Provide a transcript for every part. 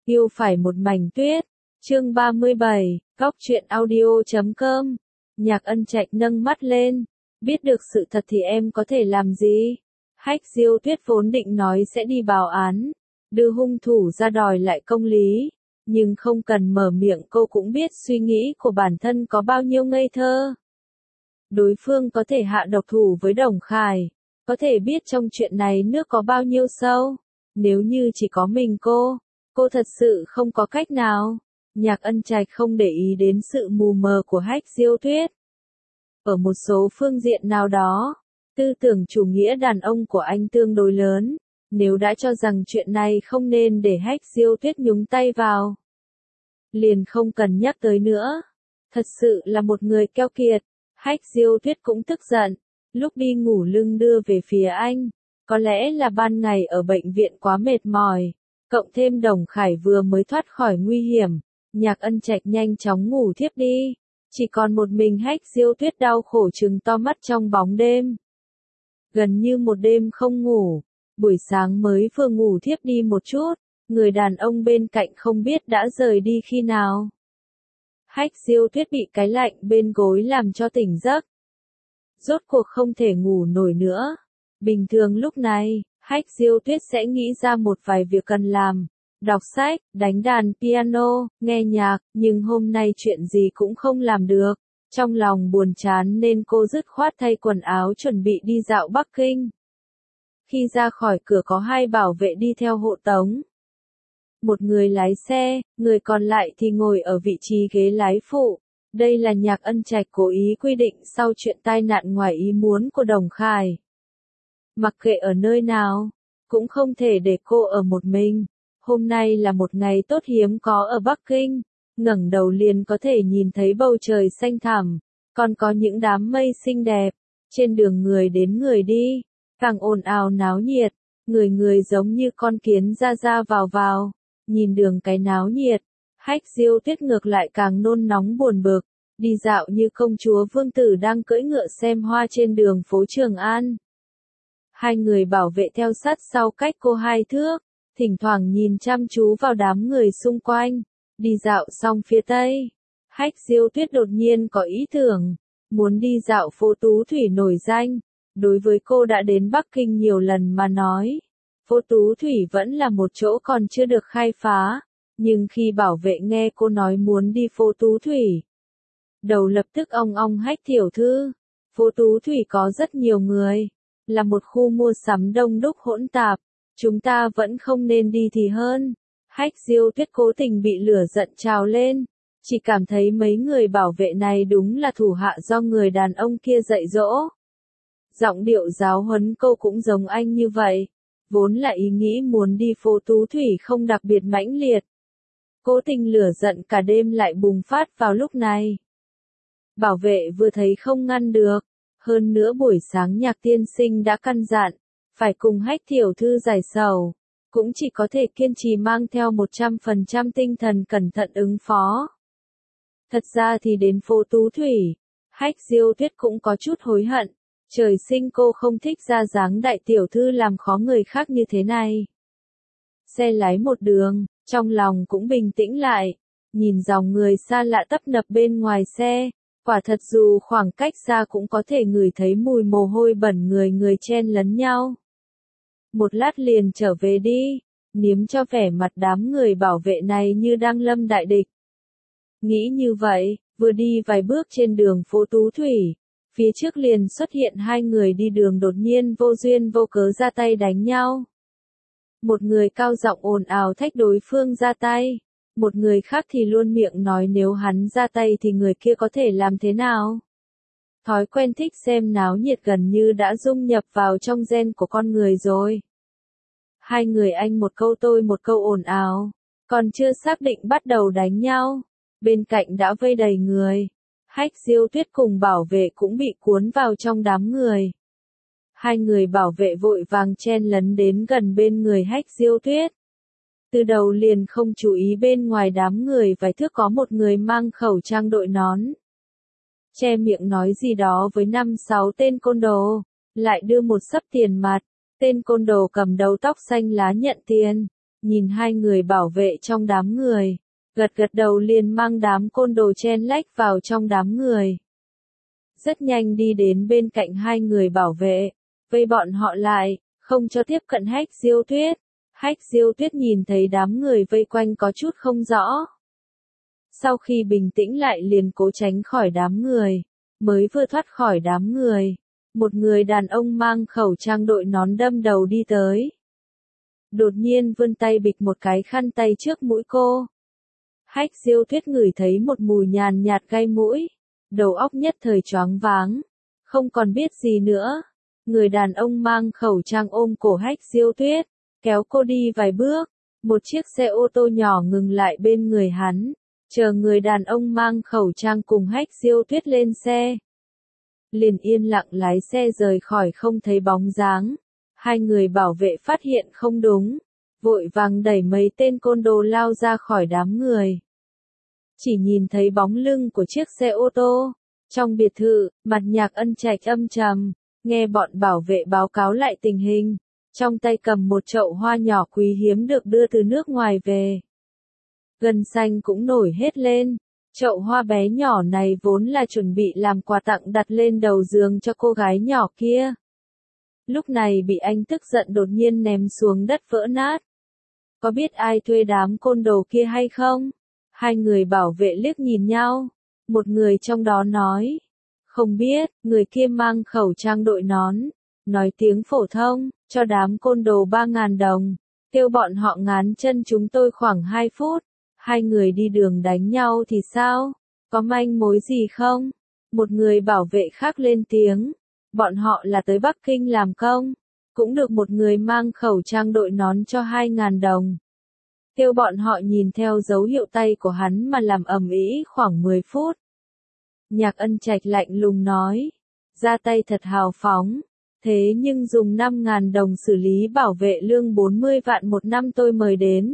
Yêu phải một mảnh tuyết. Chương 37, góc truyện audio.com. Nhạc Ân Trạch nâng mắt lên. Biết được sự thật thì em có thể làm gì? Hách Diêu Tuyết vốn định nói sẽ đi báo án, đưa hung thủ ra đòi lại công lý, nhưng không cần mở miệng cô cũng biết suy nghĩ của bản thân có bao nhiêu ngây thơ. Đối phương có thể hạ độc thủ với Đồng Khải, có thể biết trong chuyện này nước có bao nhiêu sâu. Nếu như chỉ có mình cô thật sự không có cách nào. Nhạc Ân Trạch không để ý đến sự mù mờ của Hách Diêu Tuyết. Ở một số phương diện nào đó, tư tưởng chủ nghĩa đàn ông của anh tương đối lớn, nếu đã cho rằng chuyện này không nên để Hách Diêu Tuyết nhúng tay vào, liền không cần nhắc tới nữa. Thật sự là một người keo kiệt. Hách Diêu Tuyết cũng tức giận, lúc đi ngủ lưng đưa về phía anh, có lẽ là ban ngày ở bệnh viện quá mệt mỏi, cộng thêm Đồng Khải vừa mới thoát khỏi nguy hiểm, Nhạc Ân Trạch nhanh chóng ngủ thiếp đi, chỉ còn một mình Hách Diêu Tuyết đau khổ trừng to mắt trong bóng đêm. Gần như một đêm không ngủ, buổi sáng mới vừa ngủ thiếp đi một chút, người đàn ông bên cạnh không biết đã rời đi khi nào. Hách Diêu Tuyết bị cái lạnh bên gối làm cho tỉnh giấc. Rốt cuộc không thể ngủ nổi nữa. Bình thường lúc này, Hách Diêu Tuyết sẽ nghĩ ra một vài việc cần làm. Đọc sách, đánh đàn piano, nghe nhạc, nhưng hôm nay chuyện gì cũng không làm được. Trong lòng buồn chán nên cô dứt khoát thay quần áo chuẩn bị đi dạo Bắc Kinh. Khi ra khỏi cửa có hai bảo vệ đi theo hộ tống. Một người lái xe, người còn lại thì ngồi ở vị trí ghế lái phụ. Đây là Nhạc Ân Trạch cố ý quy định sau chuyện tai nạn ngoài ý muốn của Đồng Khải. Mặc kệ ở nơi nào, cũng không thể để cô ở một mình. Hôm nay là một ngày tốt hiếm có ở Bắc Kinh, ngẩng đầu liền có thể nhìn thấy bầu trời xanh thẳm, còn có những đám mây xinh đẹp, trên đường người đến người đi, càng ồn ào náo nhiệt, người người giống như con kiến ra ra vào, nhìn đường cái náo nhiệt, Hách Diêu Tuyết ngược lại càng nôn nóng buồn bực, đi dạo như công chúa vương tử đang cưỡi ngựa xem hoa trên đường phố Trường An. Hai người bảo vệ theo sát sau cách cô 2 thước, thỉnh thoảng nhìn chăm chú vào đám người xung quanh. Đi dạo xong phía tây, Hách Diêu Tuyết đột nhiên có ý tưởng, muốn đi dạo phố Tú Thủy nổi danh. Đối với cô đã đến Bắc Kinh nhiều lần mà nói, phố Tú Thủy vẫn là một chỗ còn chưa được khai phá, nhưng khi bảo vệ nghe cô nói muốn đi phố Tú Thủy, đầu lập tức ong ong. Hách tiểu thư, phố Tú Thủy có rất nhiều người, là một khu mua sắm đông đúc hỗn tạp, chúng ta vẫn không nên đi thì hơn. Hách Diêu Tuyết cố tình bị lửa giận trào lên, chỉ cảm thấy mấy người bảo vệ này đúng là thủ hạ do người đàn ông kia dạy dỗ. Giọng điệu giáo huấn cô cũng giống anh như vậy, vốn là ý nghĩ muốn đi phố Tú Thủy không đặc biệt mãnh liệt. Cố tình lửa giận cả đêm lại bùng phát vào lúc này. Bảo vệ vừa thấy không ngăn được, hơn nữa buổi sáng Nhạc tiên sinh đã căn dặn, phải cùng Hách tiểu thư giải sầu, cũng chỉ có thể kiên trì mang theo 100% tinh thần cẩn thận ứng phó. Thật ra thì đến phố Tú Thủy, Hách Diêu Tuyết cũng có chút hối hận, trời sinh cô không thích ra dáng đại tiểu thư làm khó người khác như thế này. Xe lái một đường, trong lòng cũng bình tĩnh lại, nhìn dòng người xa lạ tấp nập bên ngoài xe, quả thật dù khoảng cách xa cũng có thể ngửi thấy mùi mồ hôi bẩn người chen lấn nhau. Một lát liền trở về đi, niếm cho vẻ mặt đám người bảo vệ này như đang lâm đại địch. Nghĩ như vậy, vừa đi vài bước trên đường phố Tú Thủy, phía trước liền xuất hiện hai người đi đường đột nhiên vô duyên vô cớ ra tay đánh nhau. Một người cao giọng ồn ào thách đối phương ra tay, một người khác thì luôn miệng nói nếu hắn ra tay thì người kia có thể làm thế nào. Thói quen thích xem náo nhiệt gần như đã dung nhập vào trong gen của con người rồi. Hai người anh một câu tôi một câu ồn ào, còn chưa xác định bắt đầu đánh nhau, bên cạnh đã vây đầy người. Hách Diêu Tuyết cùng bảo vệ cũng bị cuốn vào trong đám người. Hai người bảo vệ vội vàng chen lấn đến gần bên người Hách Diêu Tuyết. Từ đầu liền không chú ý bên ngoài đám người vài thước có một người mang khẩu trang đội nón. Che miệng nói gì đó với 5-6 tên côn đồ, lại đưa một xấp tiền mặt. Tên côn đồ cầm đầu tóc xanh lá nhận tiền, nhìn hai người bảo vệ trong đám người, gật gật đầu liền mang đám côn đồ chen lách vào trong đám người. Rất nhanh đi đến bên cạnh hai người bảo vệ, vây bọn họ lại, không cho tiếp cận Hách Diêu Tuyết. Hách Diêu Tuyết nhìn thấy đám người vây quanh có chút không rõ. Sau khi bình tĩnh lại liền cố tránh khỏi đám người, mới vừa thoát khỏi đám người. Một người đàn ông mang khẩu trang đội nón đâm đầu đi tới. Đột nhiên vươn tay bịch một cái khăn tay trước mũi cô. Hách Diêu Tuyết ngửi thấy một mùi nhàn nhạt gai mũi. Đầu óc nhất thời choáng váng. Không còn biết gì nữa. Người đàn ông mang khẩu trang ôm cổ Hách Diêu Tuyết, kéo cô đi vài bước. Một chiếc xe ô tô nhỏ ngừng lại bên người hắn. Chờ người đàn ông mang khẩu trang cùng Hách Diêu Tuyết lên xe. Liền yên lặng lái xe rời khỏi không thấy bóng dáng. Hai người bảo vệ phát hiện không đúng, vội vàng đẩy mấy tên côn đồ lao ra khỏi đám người. Chỉ nhìn thấy bóng lưng của chiếc xe ô tô. Trong biệt thự, mặt Nhạc Ân Trạch âm trầm, nghe bọn bảo vệ báo cáo lại tình hình. Trong tay cầm một chậu hoa nhỏ quý hiếm được đưa từ nước ngoài về. Gân xanh cũng nổi hết lên. Chậu hoa bé nhỏ này vốn là chuẩn bị làm quà tặng đặt lên đầu giường cho cô gái nhỏ kia. Lúc này bị anh tức giận đột nhiên ném xuống đất vỡ nát. Có biết ai thuê đám côn đồ kia hay không? Hai người bảo vệ liếc nhìn nhau. Một người trong đó nói. Không biết, người kia mang khẩu trang đội nón. Nói tiếng phổ thông, cho đám côn đồ 3.000 đồng. Kêu bọn họ ngán chân chúng tôi khoảng 2 phút. Hai người đi đường đánh nhau thì sao? Có manh mối gì không? Một người bảo vệ khác lên tiếng. Bọn họ là tới Bắc Kinh làm công. Cũng được một người mang khẩu trang đội nón cho 2.000 đồng. Kêu bọn họ nhìn theo dấu hiệu tay của hắn mà làm ầm ĩ khoảng 10 phút. Nhạc Ân Trạch lạnh lùng nói. Ra tay thật hào phóng. Thế nhưng dùng 5.000 đồng xử lý bảo vệ lương 40 vạn một năm tôi mời đến.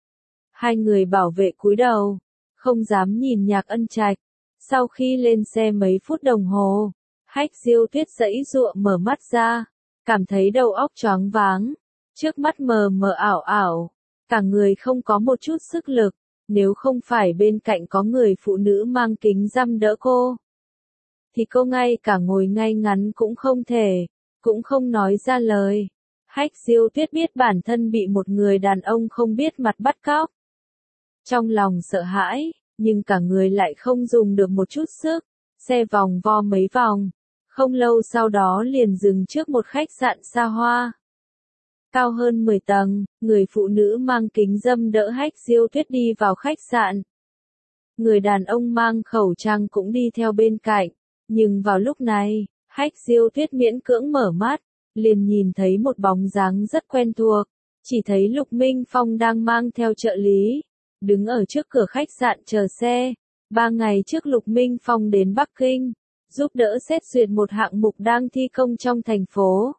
Hai người bảo vệ cúi đầu, không dám nhìn Nhạc Ân Trạch. Sau khi lên xe mấy phút đồng hồ, Hách Diêu Tuyết giãy giụa mở mắt ra, cảm thấy đầu óc choáng váng, trước mắt mờ mờ ảo ảo, cả người không có một chút sức lực, nếu không phải bên cạnh có người phụ nữ mang kính râm đỡ cô, thì cô ngay cả ngồi ngay ngắn cũng không thể, cũng không nói ra lời. Hách Diêu Tuyết biết bản thân bị một người đàn ông không biết mặt bắt cóc. Trong lòng sợ hãi, nhưng cả người lại không dùng được một chút sức, xe vòng vo mấy vòng, không lâu sau đó liền dừng trước một khách sạn xa hoa. Cao hơn 10 tầng, người phụ nữ mang kính râm đỡ Hách Diêu Tuyết đi vào khách sạn. Người đàn ông mang khẩu trang cũng đi theo bên cạnh, nhưng vào lúc này, Hách Diêu Tuyết miễn cưỡng mở mắt, liền nhìn thấy một bóng dáng rất quen thuộc, chỉ thấy Lục Minh Phong đang mang theo trợ lý. Đứng ở trước cửa khách sạn chờ xe. 3 ngày trước Lục Minh Phong đến Bắc Kinh, giúp đỡ xét duyệt một hạng mục đang thi công trong thành phố.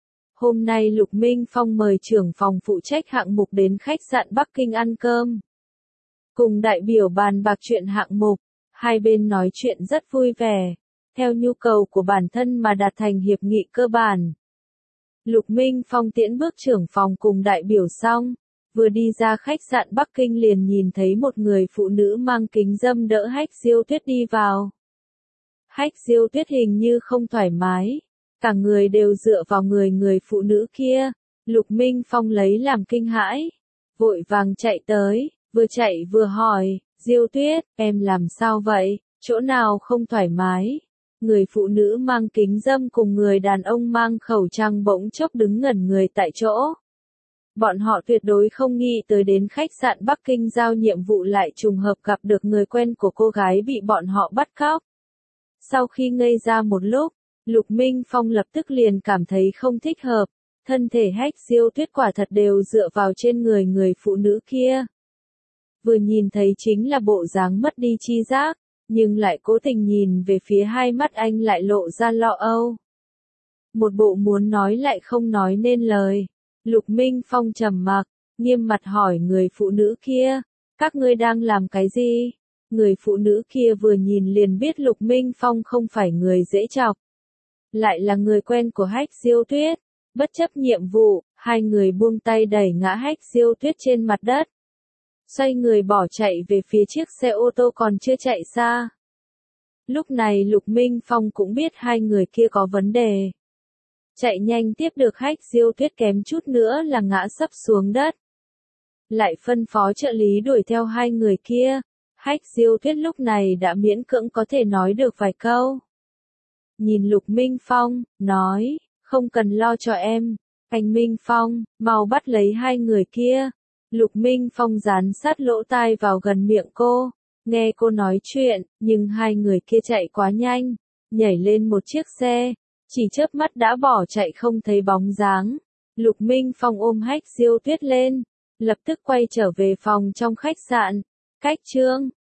Hôm nay Lục Minh Phong mời trưởng phòng phụ trách hạng mục đến khách sạn Bắc Kinh ăn cơm. Cùng đại biểu bàn bạc chuyện hạng mục, hai bên nói chuyện rất vui vẻ, theo nhu cầu của bản thân mà đạt thành hiệp nghị cơ bản. Lục Minh Phong tiễn bước trưởng phòng cùng đại biểu xong. Vừa đi ra khách sạn Bắc Kinh liền nhìn thấy một người phụ nữ mang kính râm đỡ Hách Diêu Tuyết đi vào. Hách Diêu Tuyết hình như không thoải mái, cả người đều dựa vào người phụ nữ kia. Lục Minh Phong lấy làm kinh hãi, vội vàng chạy tới, vừa chạy vừa hỏi, Diêu Tuyết, em làm sao vậy, chỗ nào không thoải mái? Người phụ nữ mang kính râm cùng người đàn ông mang khẩu trang bỗng chốc đứng ngẩn người tại chỗ. Bọn họ tuyệt đối không nghĩ tới đến khách sạn Bắc Kinh giao nhiệm vụ lại trùng hợp gặp được người quen của cô gái bị bọn họ bắt cóc. Sau khi ngây ra một lúc, Lục Minh Phong lập tức liền cảm thấy không thích hợp, thân thể Hách Diêu Tuyết quả thật đều dựa vào trên người phụ nữ kia. Vừa nhìn thấy chính là bộ dáng mất đi chi giác, nhưng lại cố tình nhìn về phía hai mắt anh lại lộ ra lo âu. Một bộ muốn nói lại không nói nên lời. Lục Minh Phong trầm mặc, nghiêm mặt hỏi người phụ nữ kia, các ngươi đang làm cái gì? Người phụ nữ kia vừa nhìn liền biết Lục Minh Phong không phải người dễ chọc. Lại là người quen của Hách Diêu Tuyết, bất chấp nhiệm vụ, Hai người buông tay đẩy ngã Hách Diêu Tuyết trên mặt đất. Xoay người bỏ chạy về phía chiếc xe ô tô còn chưa chạy xa. Lúc này Lục Minh Phong cũng biết hai người kia có vấn đề. Chạy nhanh tiếp được Hách Diêu Tuyết kém chút nữa là ngã sấp xuống đất. Lại phân phó trợ lý đuổi theo hai người kia. Hách Diêu Tuyết lúc này đã miễn cưỡng có thể nói được vài câu. Nhìn Lục Minh Phong, nói, không cần lo cho em. Anh Minh Phong, mau bắt lấy hai người kia. Lục Minh Phong dán sát lỗ tai vào gần miệng cô. Nghe cô nói chuyện, nhưng hai người kia chạy quá nhanh. Nhảy lên một chiếc xe. Chỉ chớp mắt đã bỏ chạy không thấy bóng dáng. Lục Minh Phong ôm Hách Diêu Tuyết lên. Lập tức quay trở về phòng trong khách sạn. Cách chương